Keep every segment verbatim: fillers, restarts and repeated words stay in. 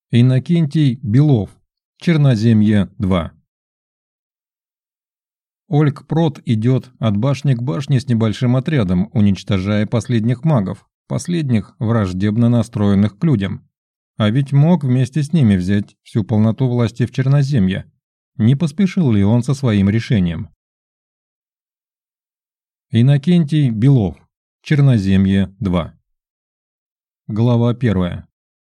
Иннокентий Белов. Черноземье-два. Ольгпрод идет от башни к башне с небольшим отрядом, уничтожая последних магов, последних враждебно настроенных к людям. А ведь мог вместе с ними взять всю полноту власти в Черноземье. Не поспешил ли он со своим решением? Иннокентий Белов. Черноземье-два. Глава первая.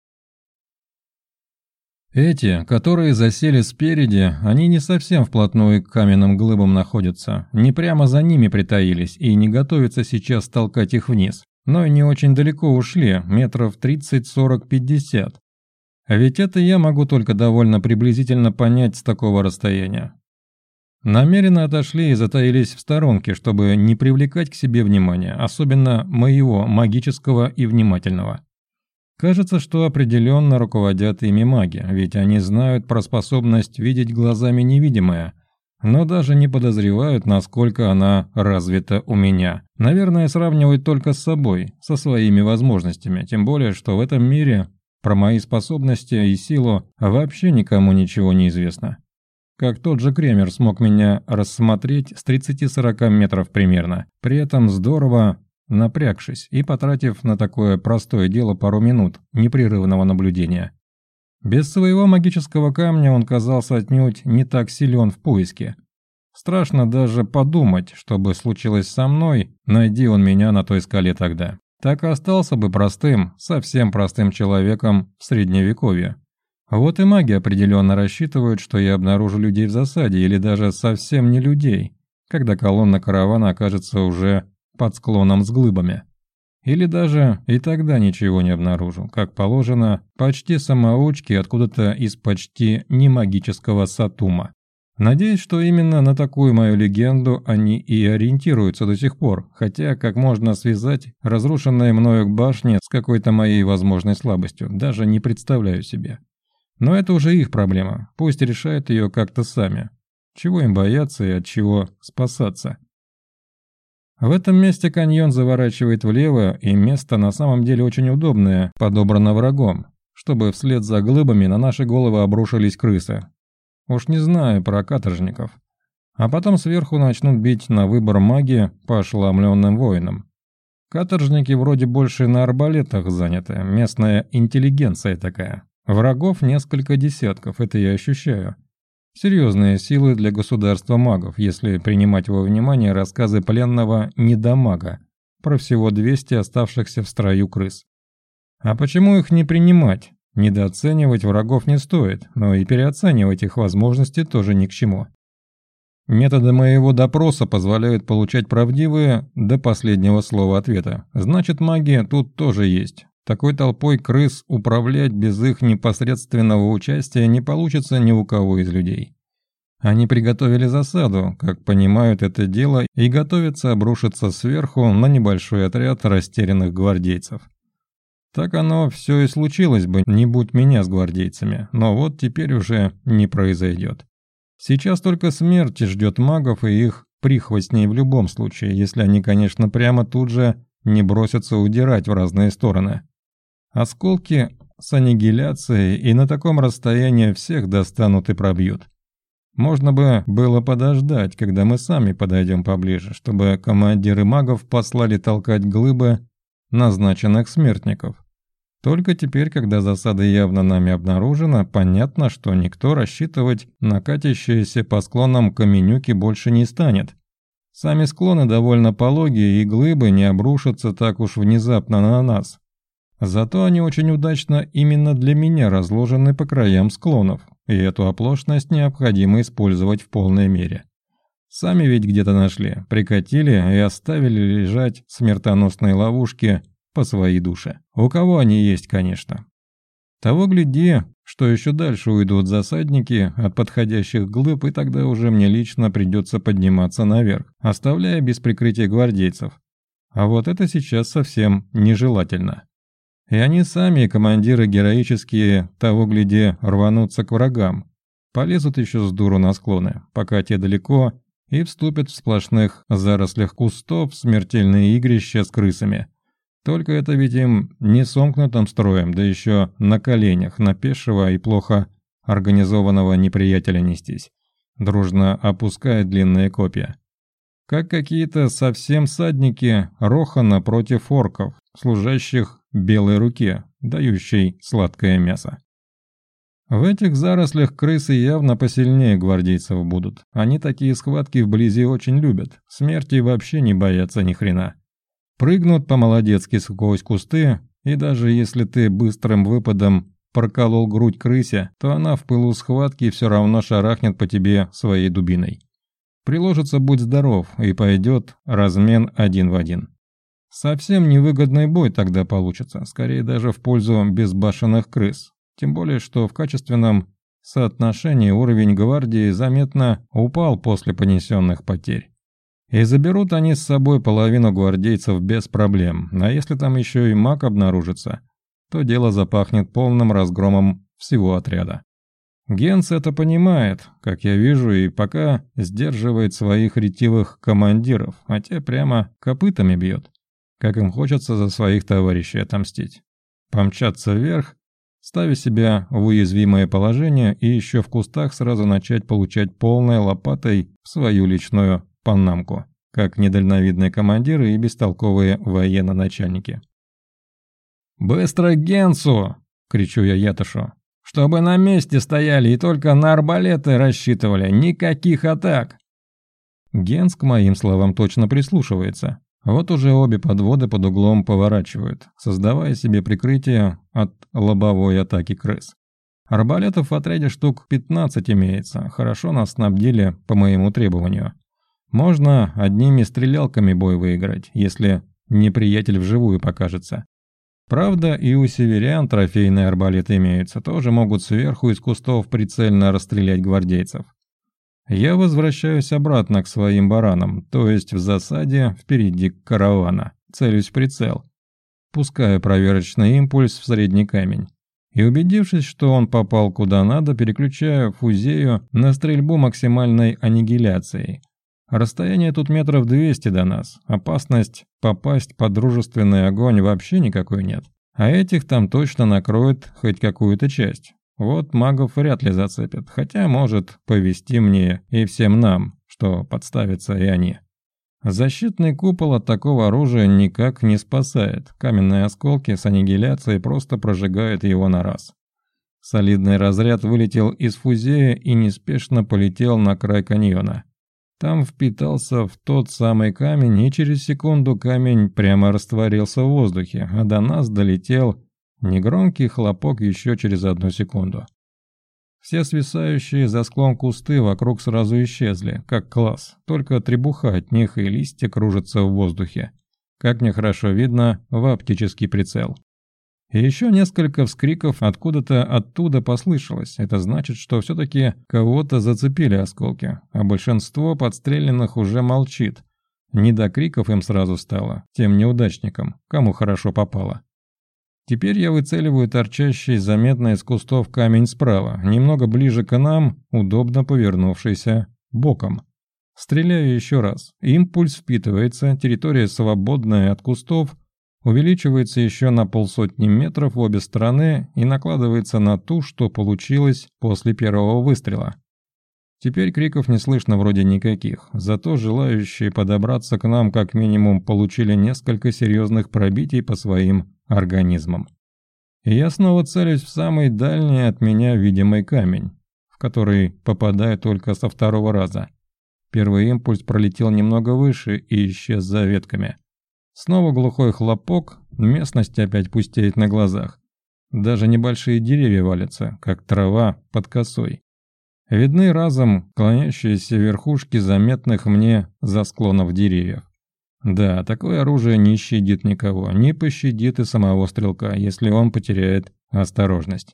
Эти, которые засели спереди, они не совсем вплотную к каменным глыбам находятся, не прямо за ними притаились и не готовятся сейчас толкать их вниз, но и не очень далеко ушли, метров тридцать-сорок-пятьдесят. А ведь это я могу только довольно приблизительно понять с такого расстояния. Намеренно отошли и затаились в сторонке, чтобы не привлекать к себе внимания, особенно моего магического и внимательного. Кажется, что определенно руководят ими маги, ведь они знают про способность видеть глазами невидимое, но даже не подозревают, насколько она развита у меня. Наверное, сравнивают только с собой, со своими возможностями, тем более, что в этом мире про мои способности и силу вообще никому ничего не известно. Как тот же Кремер смог меня рассмотреть с тридцати-сорока метров примерно, при этом здорово напрягшись и потратив на такое простое дело пару минут непрерывного наблюдения. Без своего магического камня он казался отнюдь не так силен в поиске. Страшно даже подумать, что бы случилось со мной, найди он меня на той скале тогда. Так и остался бы простым, совсем простым человеком в средневековье. Вот и маги определенно рассчитывают, что я обнаружу людей в засаде или даже совсем не людей, когда колонна каравана окажется уже под склоном с глыбами. Или даже и тогда ничего не обнаружу, как положено, почти самоучки откуда-то из почти немагического Сатума. Надеюсь, что именно на такую мою легенду они и ориентируются до сих пор, хотя как можно связать разрушенные мною башни с какой-то моей возможной слабостью, даже не представляю себе. Но это уже их проблема, пусть решают ее как-то сами. Чего им бояться и от чего спасаться? В этом месте каньон заворачивает влево, и место на самом деле очень удобное, подобрано врагом, чтобы вслед за глыбами на наши головы обрушились крысы. Уж не знаю про каторжников. А потом сверху начнут бить на выбор маги по ошеломленным воинам. Каторжники вроде больше на арбалетах заняты, местная интеллигенция такая. Врагов несколько десятков, это я ощущаю. Серьезные силы для государства магов, если принимать во внимание рассказы пленного недомага про всего двести оставшихся в строю крыс. А почему их не принимать? Недооценивать врагов не стоит, но и переоценивать их возможности тоже ни к чему. Методы моего допроса позволяют получать правдивые до последнего слова ответа. Значит, магия тут тоже есть. Такой толпой крыс управлять без их непосредственного участия не получится ни у кого из людей. Они приготовили засаду, как понимают это дело, и готовятся обрушиться сверху на небольшой отряд растерянных гвардейцев. Так оно все и случилось бы, не будь меня с гвардейцами, но вот теперь уже не произойдет. Сейчас только смерть ждет магов и их прихвостней в любом случае, если они, конечно, прямо тут же не бросятся удирать в разные стороны. Осколки с аннигиляцией и на таком расстоянии всех достанут и пробьют. Можно бы было подождать, когда мы сами подойдем поближе, чтобы командиры магов послали толкать глыбы назначенных смертников. Только теперь, когда засада явно нами обнаружена, понятно, что никто рассчитывать на катящиеся по склонам каменюки больше не станет. Сами склоны довольно пологие, и глыбы не обрушатся так уж внезапно на нас. Зато они очень удачно именно для меня разложены по краям склонов, и эту оплошность необходимо использовать в полной мере. Сами ведь где-то нашли, прикатили и оставили лежать смертоносные ловушки по своей душе. У кого они есть, конечно. Того гляди, что еще дальше уйдут засадники от подходящих глыб, и тогда уже мне лично придется подниматься наверх, оставляя без прикрытия гвардейцев. А вот это сейчас совсем нежелательно. И они сами, командиры героические, того гляди, рванутся к врагам. Полезут еще с дуру на склоны, пока те далеко, и вступят в сплошных зарослях кустов в смертельные игрища с крысами. Только это ведь им не сомкнутым строем, да еще на коленях, на пешего и плохо организованного неприятеля нестись. Дружно опускает длинные копья. Как какие-то совсем садники Рохана против орков, служащих белой руке, дающей сладкое мясо. В этих зарослях крысы явно посильнее гвардейцев будут. Они такие схватки вблизи очень любят. Смерти вообще не боятся ни хрена. Прыгнут по-молодецки сквозь кусты, и даже если ты быстрым выпадом проколол грудь крысе, то она в пылу схватки все равно шарахнет по тебе своей дубиной. Приложится будь здоров, и пойдет размен один в один. Совсем невыгодный бой тогда получится, скорее даже в пользу безбашенных крыс. Тем более, что в качественном соотношении уровень гвардии заметно упал после понесенных потерь. И заберут они с собой половину гвардейцев без проблем, а если там еще и маг обнаружится, то дело запахнет полным разгромом всего отряда. Генс это понимает, как я вижу, и пока сдерживает своих ретивых командиров, а те прямо копытами бьет, как им хочется за своих товарищей отомстить. Помчаться вверх, ставя себя в уязвимое положение и еще в кустах сразу начать получать полной лопатой в свою личную панамку, как недальновидные командиры и бестолковые военно-начальники. «Быстро к Генсу!» — кричу я Ятошу. «Чтобы на месте стояли и только на арбалеты рассчитывали, никаких атак!» Генс к моим словам точно прислушивается. Вот уже обе подводы под углом поворачивают, создавая себе прикрытие от лобовой атаки крыс. Арбалетов в отряде штук пятнадцать имеется, хорошо нас снабдили по моему требованию. Можно одними стрелялками бой выиграть, если неприятель вживую покажется. Правда, и у северян трофейные арбалеты имеются, тоже могут сверху из кустов прицельно расстрелять гвардейцев. Я возвращаюсь обратно к своим баранам, то есть в засаде впереди каравана, целюсь в прицел, пускаю проверочный импульс в средний камень. И убедившись, что он попал куда надо, переключаю фузею на стрельбу максимальной аннигиляцией. Расстояние тут метров двести до нас, опасность попасть под дружественный огонь вообще никакой нет. А этих там точно накроет хоть какую-то часть. Вот магов вряд ли зацепят, хотя может повезти мне и всем нам, что подставятся и они. Защитный купол от такого оружия никак не спасает, каменные осколки с аннигиляцией просто прожигают его на раз. Солидный разряд вылетел из фузея и неспешно полетел на край каньона. Там впитался в тот самый камень, и через секунду камень прямо растворился в воздухе, а до нас долетел негромкий хлопок еще через одну секунду. Все свисающие за склон кусты вокруг сразу исчезли, как класс, только требуха от них и листья кружатся в воздухе, как мне хорошо видно в оптический прицел. И еще несколько вскриков откуда-то оттуда послышалось. Это значит, что все-таки кого-то зацепили осколки, а большинство подстреленных уже молчит. Не до криков им сразу стало, тем неудачникам, кому хорошо попало. Теперь я выцеливаю торчащий заметно из кустов камень справа, немного ближе к нам, удобно повернувшийся боком. Стреляю еще раз. Импульс впитывается, территория свободная от кустов, увеличивается еще на полсотни метров в обе стороны и накладывается на ту, что получилось после первого выстрела. Теперь криков не слышно вроде никаких, зато желающие подобраться к нам как минимум получили несколько серьезных пробитий по своим организмам. И я снова целюсь в самый дальний от меня видимый камень, в который попадаю только со второго раза. Первый импульс пролетел немного выше и исчез за ветками. Снова глухой хлопок, местность опять пустеет на глазах. Даже небольшие деревья валятся, как трава под косой. Видны разом клонящиеся верхушки заметных мне за склонов деревьев. Да, такое оружие не щадит никого, не пощадит и самого стрелка, если он потеряет осторожность.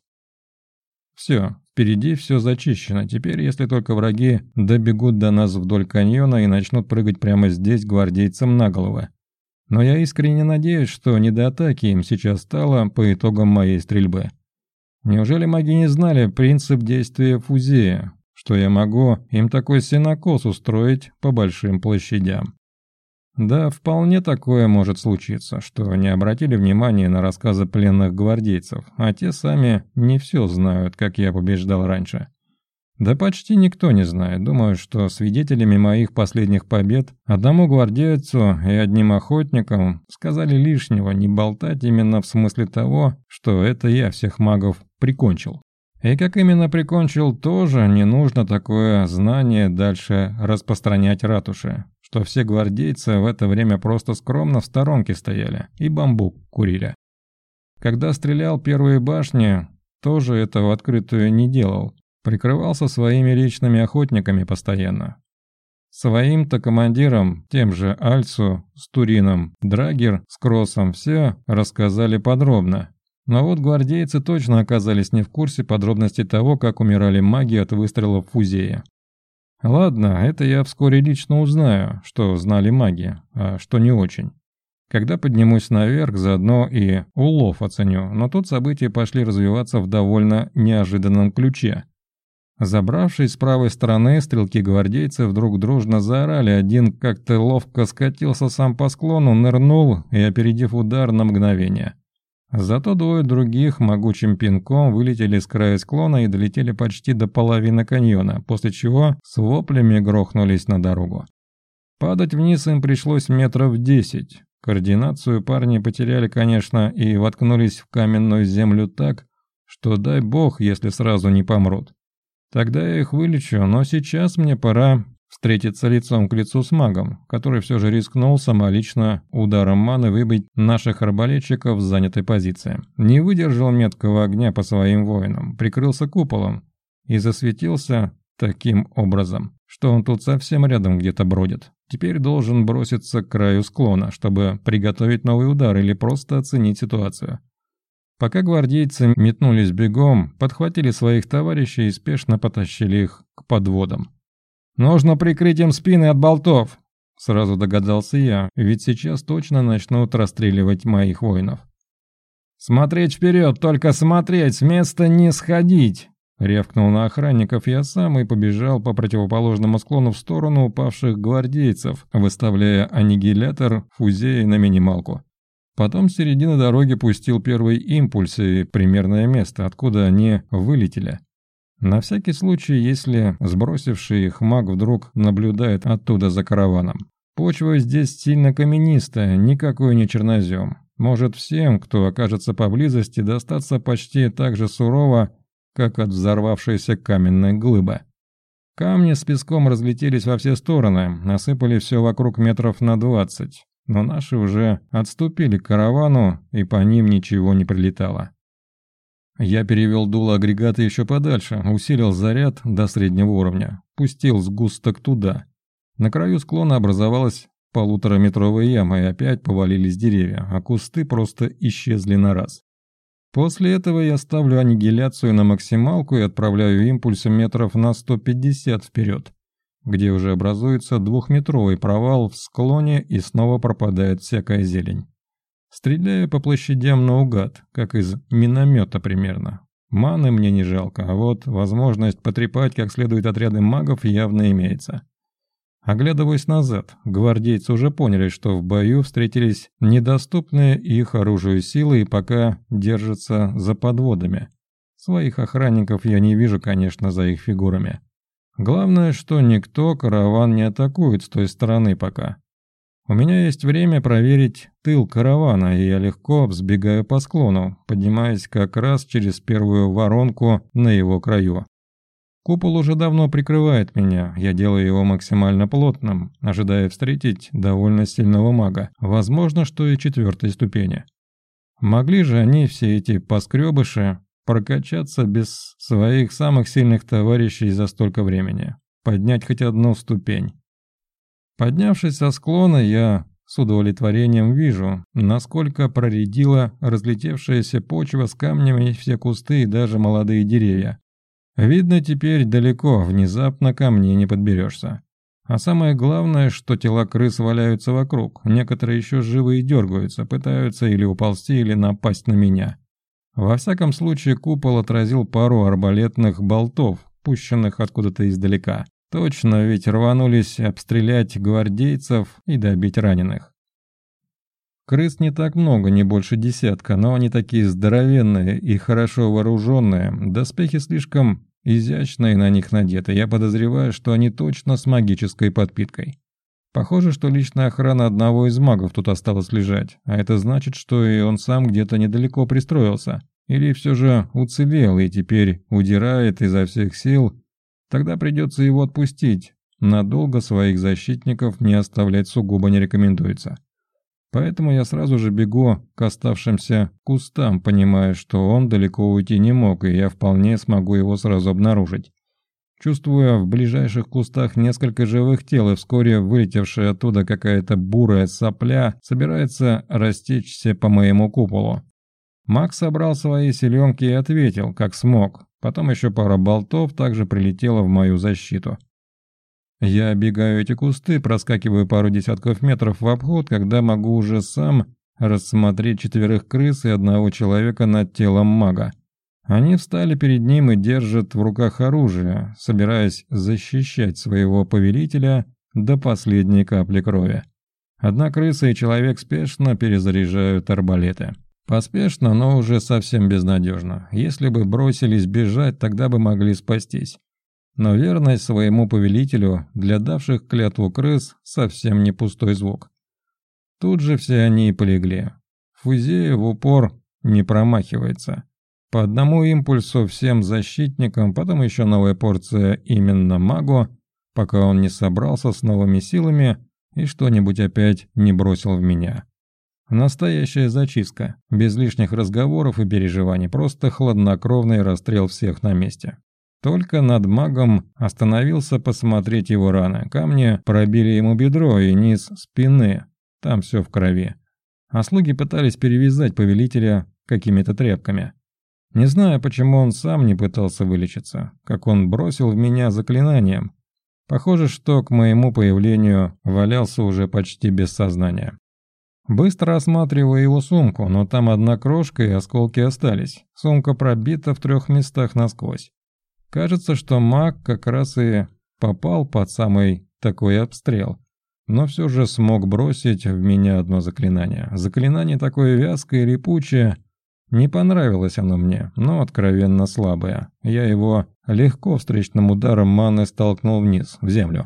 Все, впереди все зачищено, теперь если только враги добегут до нас вдоль каньона и начнут прыгать прямо здесь гвардейцам на головы. Но я искренне надеюсь, что не до атаки им сейчас стало по итогам моей стрельбы. Неужели маги не знали принцип действия фузея, что я могу им такой сенокос устроить по большим площадям? Да, вполне такое может случиться, что не обратили внимания на рассказы пленных гвардейцев, а те сами не все знают, как я побеждал раньше. Да почти никто не знает. Думаю, что свидетелями моих последних побед одному гвардейцу и одним охотникам сказали лишнего не болтать именно в смысле того, что это я всех магов прикончил. И как именно прикончил, тоже не нужно такое знание дальше распространять ратуши, что все гвардейцы в это время просто скромно в сторонке стояли и бамбук курили. Когда стрелял первые башни, тоже это в открытую не делал. Прикрывался своими личными охотниками постоянно. Своим-то командирам, тем же Альцу с Турином, Драгер с Кроссом, все рассказали подробно. Но вот гвардейцы точно оказались не в курсе подробностей того, как умирали маги от выстрелов фузея. Ладно, это я вскоре лично узнаю, что знали маги, а что не очень. Когда поднимусь наверх, заодно и улов оценю, но тут события пошли развиваться в довольно неожиданном ключе. Забравшись с правой стороны, стрелки-гвардейцы вдруг дружно заорали, один как-то ловко скатился сам по склону, нырнул и, опередив удар на мгновение. Зато двое других могучим пинком вылетели с края склона и долетели почти до половины каньона, после чего с воплями грохнулись на дорогу. Падать вниз им пришлось метров десять. Координацию парни потеряли, конечно, и воткнулись в каменную землю так, что дай бог, если сразу не помрут. Тогда я их вылечу, но сейчас мне пора встретиться лицом к лицу с магом, который все же рискнул самолично ударом маны выбить наших арбалетчиков с занятой позиции. Не выдержал меткого огня по своим воинам, прикрылся куполом и засветился таким образом, что он тут совсем рядом где-то бродит. Теперь должен броситься к краю склона, чтобы приготовить новый удар или просто оценить ситуацию. Пока гвардейцы метнулись бегом, подхватили своих товарищей и спешно потащили их к подводам. «Нужно прикрыть им спины от болтов!» – сразу догадался я, ведь сейчас точно начнут расстреливать моих воинов. «Смотреть вперед, только смотреть, с места не сходить!» – рявкнул на охранников я сам и побежал по противоположному склону в сторону упавших гвардейцев, выставляя аннигилятор фузеи на минималку. Потом с середины дороги пустил первый импульс и примерное место, откуда они вылетели. На всякий случай, если сбросивший их маг вдруг наблюдает оттуда за караваном. Почва здесь сильно каменистая, никакой не чернозем. Может всем, кто окажется поблизости, достаться почти так же сурово, как от взорвавшейся каменной глыбы. Камни с песком разлетелись во все стороны, насыпали все вокруг метров на двадцать. Но наши уже отступили к каравану, и по ним ничего не прилетало. Я перевел дуло агрегата еще подальше, усилил заряд до среднего уровня, пустил сгусток туда. На краю склона образовалась полутораметровая яма, и опять повалились деревья, а кусты просто исчезли на раз. После этого я ставлю аннигиляцию на максималку и отправляю импульсы метров на сто пятьдесят вперед, где уже образуется двухметровый провал в склоне и снова пропадает всякая зелень. Стреляю по площадям наугад, как из миномета примерно. Маны мне не жалко, а вот возможность потрепать как следует отряды магов явно имеется. Оглядываясь назад, гвардейцы уже поняли, что в бою встретились недоступные их оружию силы и пока держатся за подводами. Своих охранников я не вижу, конечно, за их фигурами. Главное, что никто караван не атакует с той стороны пока. У меня есть время проверить тыл каравана, и я легко взбегаю по склону, поднимаясь как раз через первую воронку на его краю. Купол уже давно прикрывает меня, я делаю его максимально плотным, ожидая встретить довольно сильного мага, возможно, что и четвертой ступени. Могли же они, все эти поскребыши, прокачаться без своих самых сильных товарищей за столько времени, поднять хоть одну ступень. Поднявшись со склона, я с удовлетворением вижу, насколько проредила разлетевшаяся почва с камнями все кусты и даже молодые деревья. Видно, теперь далеко, внезапно ко мне не подберешься. А самое главное, что тела крыс валяются вокруг, некоторые еще живы и дергаются, пытаются или уползти, или напасть на меня. Во всяком случае, купол отразил пару арбалетных болтов, пущенных откуда-то издалека. Точно, ведь рванулись обстрелять гвардейцев и добить раненых. Крыс не так много, не больше десятка, но они такие здоровенные и хорошо вооруженные. Доспехи слишком изящные на них надеты. Я подозреваю, что они точно с магической подпиткой. Похоже, что личная охрана одного из магов тут осталась лежать, а это значит, что и он сам где-то недалеко пристроился. Или все же уцелел и теперь удирает изо всех сил. Тогда придется его отпустить. Надолго своих защитников не оставлять сугубо не рекомендуется. Поэтому я сразу же бегу к оставшимся кустам, понимая, что он далеко уйти не мог, и я вполне смогу его сразу обнаружить. Чувствуя в ближайших кустах несколько живых тел, и вскоре вылетевшая оттуда какая-то бурая сопля собирается растечься по моему куполу. Маг собрал свои силенки и ответил, как смог. Потом еще пара болтов также прилетела в мою защиту. Я оббегаю эти кусты, проскакиваю пару десятков метров в обход, когда могу уже сам рассмотреть четверых крыс и одного человека над телом мага. Они встали перед ним и держат в руках оружие, собираясь защищать своего повелителя до последней капли крови. Одна крыса и человек спешно перезаряжают арбалеты. Поспешно, но уже совсем безнадежно. Если бы бросились бежать, тогда бы могли спастись. Но верность своему повелителю для давших клятву крыс совсем не пустой звук. Тут же все они и полегли. Фузея в упор не промахивается. По одному импульсу всем защитникам, потом еще новая порция именно магу, пока он не собрался с новыми силами и что-нибудь опять не бросил в меня. Настоящая зачистка, без лишних разговоров и переживаний, просто хладнокровный расстрел всех на месте. Только над магом остановился посмотреть его раны. Камни пробили ему бедро и низ спины, там все в крови. А слуги пытались перевязать повелителя какими-то тряпками. Не знаю, почему он сам не пытался вылечиться, как он бросил в меня заклинанием. Похоже, что к моему появлению валялся уже почти без сознания. Быстро осматриваю его сумку, но там одна крошка и осколки остались. Сумка пробита в трех местах насквозь. Кажется, что маг как раз и попал под самый такой обстрел. Но все же смог бросить в меня одно заклинание. Заклинание такое вязкое и липучее. Не понравилось оно мне, но откровенно слабое. Я его легко встречным ударом маны столкнул вниз, в землю.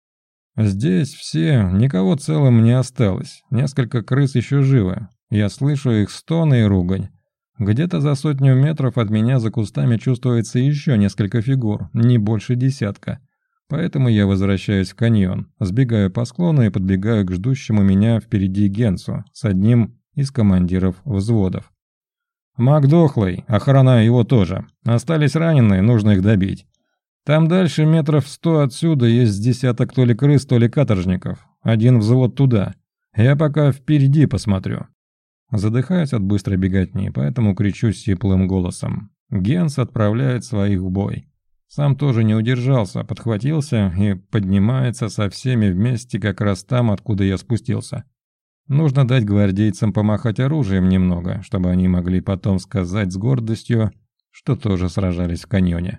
Здесь все, никого целым не осталось. Несколько крыс еще живы. Я слышу их стоны и ругань. Где-то за сотню метров от меня за кустами чувствуется еще несколько фигур, не больше десятка. Поэтому я возвращаюсь в каньон, сбегаю по склону и подбегаю к ждущему меня впереди Генсу с одним из командиров взводов. Маг дохлый, охрана его тоже. Остались раненые, нужно их добить. Там дальше метров сто отсюда есть десяток то ли крыс, то ли каторжников. Один взвод туда. Я пока впереди посмотрю. Задыхаюсь от быстрой беготни, поэтому кричу сиплым голосом. Генс отправляет своих в бой. Сам тоже не удержался, подхватился и поднимается со всеми вместе как раз там, откуда я спустился. Нужно дать гвардейцам помахать оружием немного, чтобы они могли потом сказать с гордостью, что тоже сражались в каньоне.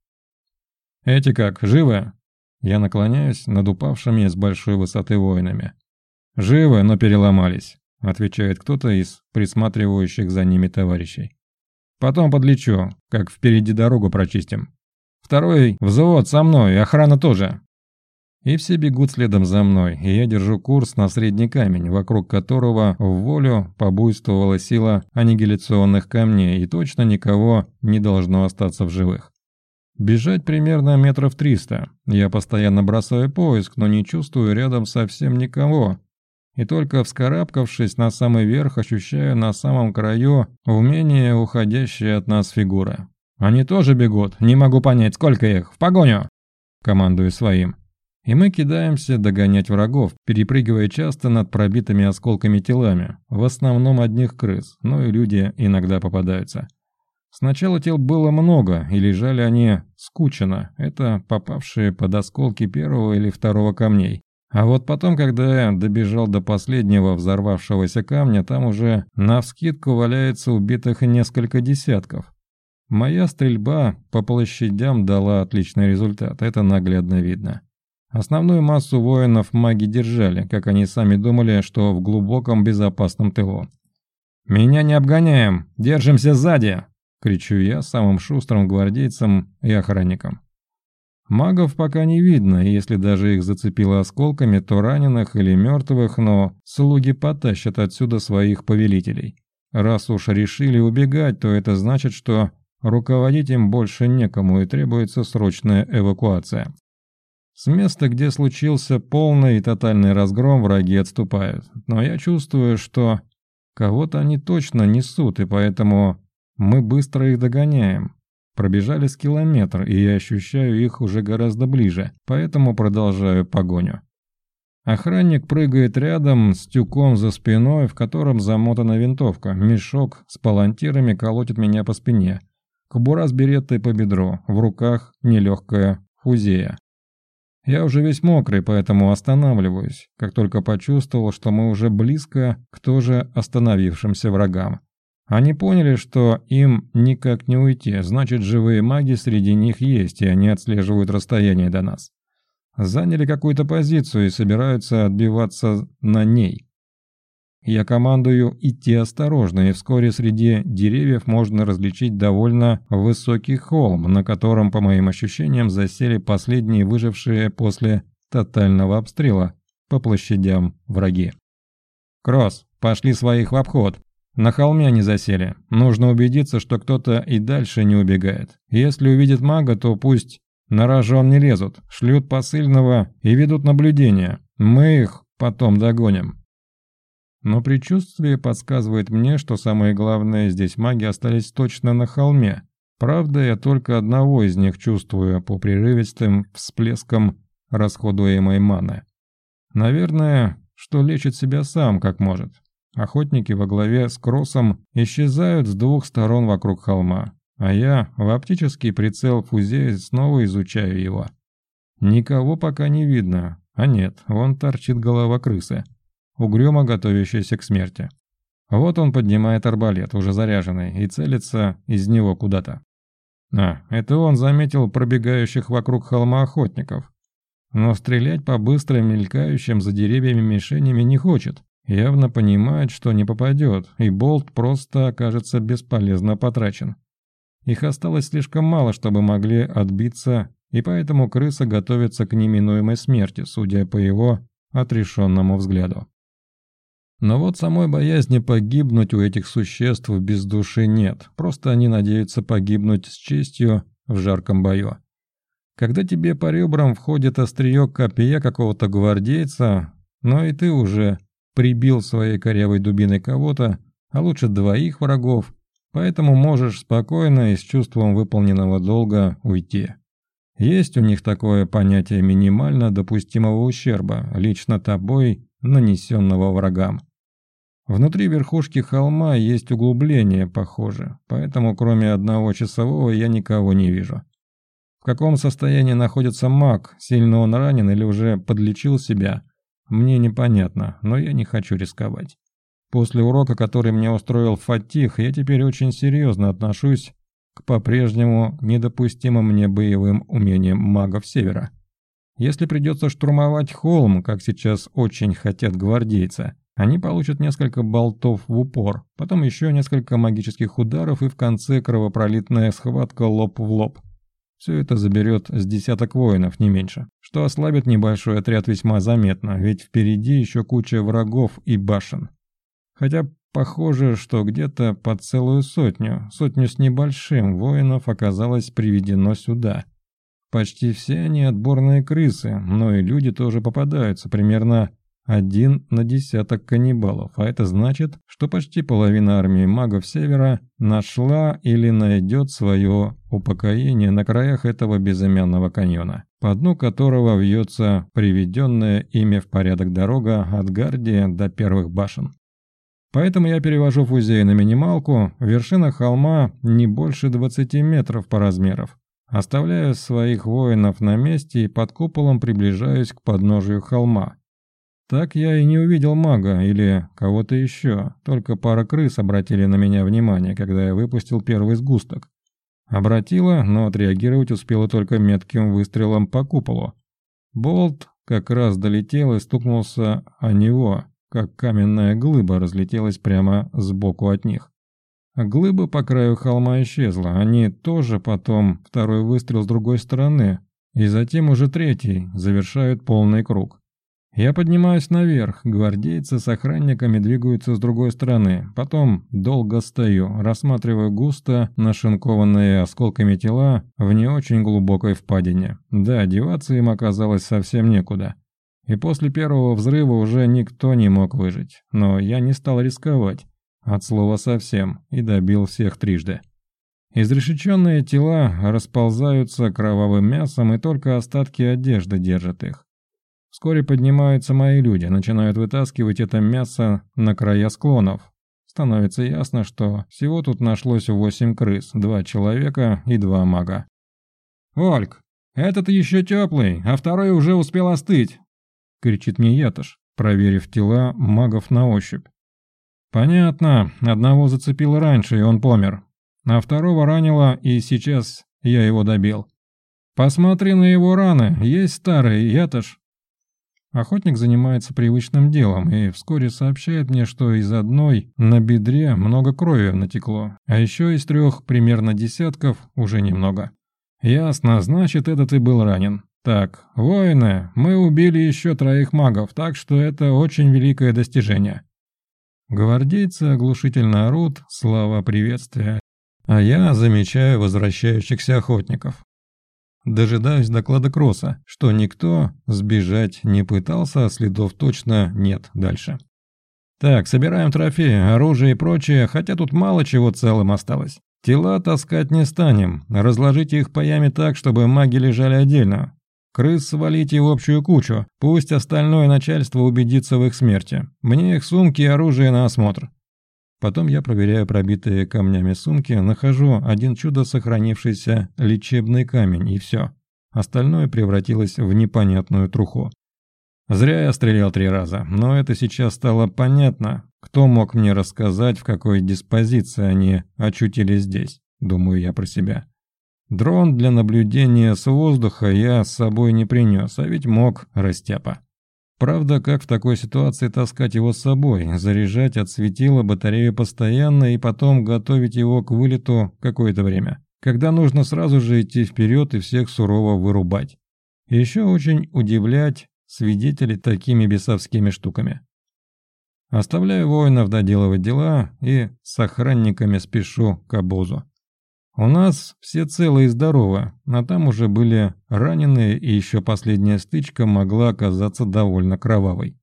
«Эти как, живы?» Я наклоняюсь над упавшими с большой высоты воинами. «Живы, но переломались», — отвечает кто-то из присматривающих за ними товарищей. «Потом подлечу, как впереди дорогу прочистим. Второй взвод со мной, охрана тоже». И все бегут следом за мной, и я держу курс на средний камень, вокруг которого в волю побуйствовала сила аннигиляционных камней, и точно никого не должно остаться в живых. Бежать примерно метров триста. Я постоянно бросаю поиск, но не чувствую рядом совсем никого. И только вскарабкавшись на самый верх, ощущаю на самом краю умение уходящие от нас фигуры. «Они тоже бегут? Не могу понять, сколько их? В погоню!» Командую своим. И мы кидаемся догонять врагов, перепрыгивая часто над пробитыми осколками телами, в основном одних крыс, но и люди иногда попадаются. Сначала тел было много, и лежали они скучно, это попавшие под осколки первого или второго камней. А вот потом, когда я добежал до последнего взорвавшегося камня, там уже навскидку валяется убитых несколько десятков. Моя стрельба по площадям дала отличный результат, это наглядно видно. Основную массу воинов маги держали, как они сами думали, что в глубоком безопасном тылу. «Меня не обгоняем! Держимся сзади!» — кричу я самым шустрым гвардейцам и охранникам. Магов пока не видно, и если даже их зацепило осколками, то раненых или мертвых, но слуги потащат отсюда своих повелителей. Раз уж решили убегать, то это значит, что руководить им больше некому и требуется срочная эвакуация. С места, где случился полный и тотальный разгром, враги отступают. Но я чувствую, что кого-то они точно несут, и поэтому мы быстро их догоняем. Пробежали с километр, и я ощущаю их уже гораздо ближе, поэтому продолжаю погоню. Охранник прыгает рядом с тюком за спиной, в котором замотана винтовка. Мешок с палантирами колотит меня по спине. Кобура с береттой по бедру, в руках нелегкая фузея. Я уже весь мокрый, поэтому останавливаюсь, как только почувствовал, что мы уже близко к тоже остановившимся врагам. Они поняли, что им никак не уйти, значит, живые маги среди них есть, и они отслеживают расстояние до нас. Заняли какую-то позицию и собираются отбиваться на ней. Я командую идти осторожно, и вскоре среди деревьев можно различить довольно высокий холм, на котором, по моим ощущениям, засели последние выжившие после тотального обстрела по площадям враги. «Кросс, пошли своих в обход. На холме они засели. Нужно убедиться, что кто-то и дальше не убегает. Если увидят мага, то пусть на рожон не лезут, шлют посыльного и ведут наблюдение. Мы их потом догоним». Но предчувствие подсказывает мне, что самое главное, здесь маги остались точно на холме. Правда, я только одного из них чувствую по прерывистым всплескам расходуемой маны. Наверное, что лечит себя сам, как может. Охотники во главе с Кроссом исчезают с двух сторон вокруг холма, а я в оптический прицел фузеи снова изучаю его. Никого пока не видно, а нет, вон торчит голова крысы, угрюмо готовящаяся к смерти. Вот он поднимает арбалет, уже заряженный, и целится из него куда-то. А, это он заметил пробегающих вокруг холма охотников. Но стрелять по быстро мелькающим за деревьями мишенями не хочет. Явно понимает, что не попадет, и болт просто окажется бесполезно потрачен. Их осталось слишком мало, чтобы могли отбиться, и поэтому крыса готовится к неминуемой смерти, судя по его отрешенному взгляду. Но вот самой боязни погибнуть у этих существ без души нет, просто они надеются погибнуть с честью в жарком бою. Когда тебе по ребрам входит острие копья какого-то гвардейца, но и ты уже прибил своей корявой дубиной кого-то, а лучше двоих врагов, поэтому можешь спокойно и с чувством выполненного долга уйти. Есть у них такое понятие минимально допустимого ущерба, лично тобой нанесенного врагам. Внутри верхушки холма есть углубление, похоже, поэтому кроме одного часового я никого не вижу. В каком состоянии находится маг, сильно он ранен или уже подлечил себя, мне непонятно, но я не хочу рисковать. После урока, который мне устроил Фатих, я теперь очень серьезно отношусь к по-прежнему недопустимым мне боевым умениям магов Севера. Если придется штурмовать холм, как сейчас очень хотят гвардейцы, они получат несколько болтов в упор, потом еще несколько магических ударов и в конце кровопролитная схватка лоб в лоб. Все это заберет с десяток воинов, не меньше, что ослабит небольшой отряд весьма заметно, ведь впереди еще куча врагов и башен. Хотя похоже, что где-то под целую сотню, сотню с небольшим воинов оказалось приведено сюда. Почти все они отборные крысы, но и люди тоже попадаются, примерно один на десяток каннибалов, а это значит, что почти половина армии магов Севера нашла или найдет свое упокоение на краях этого безымянного каньона, по дну которого вьется приведенная ими в порядок дорога от Гардии до первых башен. Поэтому я перевожу фузей на минималку, вершина холма не больше двадцати метров по размеров. Оставляю своих воинов на месте и под куполом приближаюсь к подножию холма. Так я и не увидел мага или кого-то еще, только пара крыс обратили на меня внимание, когда я выпустил первый сгусток. Обратила, но отреагировать успела только метким выстрелом по куполу. Болт как раз долетел и стукнулся о него, как каменная глыба разлетелась прямо сбоку от них. Глыба по краю холма исчезла, они тоже потом второй выстрел с другой стороны, и затем уже третий, завершают полный круг. Я поднимаюсь наверх, гвардейцы с охранниками двигаются с другой стороны, потом долго стою, рассматриваю густо нашинкованные осколками тела в не очень глубокой впадине. Да, деваться им оказалось совсем некуда. И после первого взрыва уже никто не мог выжить, но я не стал рисковать, от слова совсем, и добил всех трижды. Изрешеченные тела расползаются кровавым мясом, и только остатки одежды держат их. Вскоре поднимаются мои люди, начинают вытаскивать это мясо на края склонов. Становится ясно, что всего тут нашлось восемь крыс, два человека и два мага. «Ольг, этот еще теплый, а второй уже успел остыть!» — кричит мне Ятош, проверив тела магов на ощупь. «Понятно, одного зацепило раньше, и он помер, а второго ранило, и сейчас я его добил. Посмотри на его раны, есть старые, Ятош!» Охотник занимается привычным делом и вскоре сообщает мне, что из одной на бедре много крови натекло, а еще из трех примерно десятков уже немного. Ясно, значит, этот и был ранен. Так, воины, мы убили еще троих магов, так что это очень великое достижение. Гвардейцы оглушительно орут, слова приветствия, а я замечаю возвращающихся охотников. Дожидаюсь доклада Кросса, что никто сбежать не пытался, а следов точно нет дальше. Так, собираем трофеи, оружие и прочее, хотя тут мало чего целым осталось. Тела таскать не станем, разложите их по яме так, чтобы маги лежали отдельно. Крыс свалите в общую кучу, пусть остальное начальство убедится в их смерти. Мне их сумки и оружие на осмотр. Потом я проверяю пробитые камнями сумки, нахожу один чудо сохранившийся лечебный камень, и все. Остальное превратилось в непонятную труху. Зря я стрелял три раза, но это сейчас стало понятно. Кто мог мне рассказать, в какой диспозиции они очутились здесь, думаю я про себя. Дрон для наблюдения с воздуха я с собой не принес, а ведь мог, растяпа. Правда, как в такой ситуации таскать его с собой, заряжать от светила батарею постоянно и потом готовить его к вылету какое-то время, когда нужно сразу же идти вперед и всех сурово вырубать. Еще очень удивлять свидетелей такими бесовскими штуками. Оставляю воинов доделывать дела и с охранниками спешу к обозу. У нас все целы и здоровы, а там уже были раненые, и еще последняя стычка могла оказаться довольно кровавой.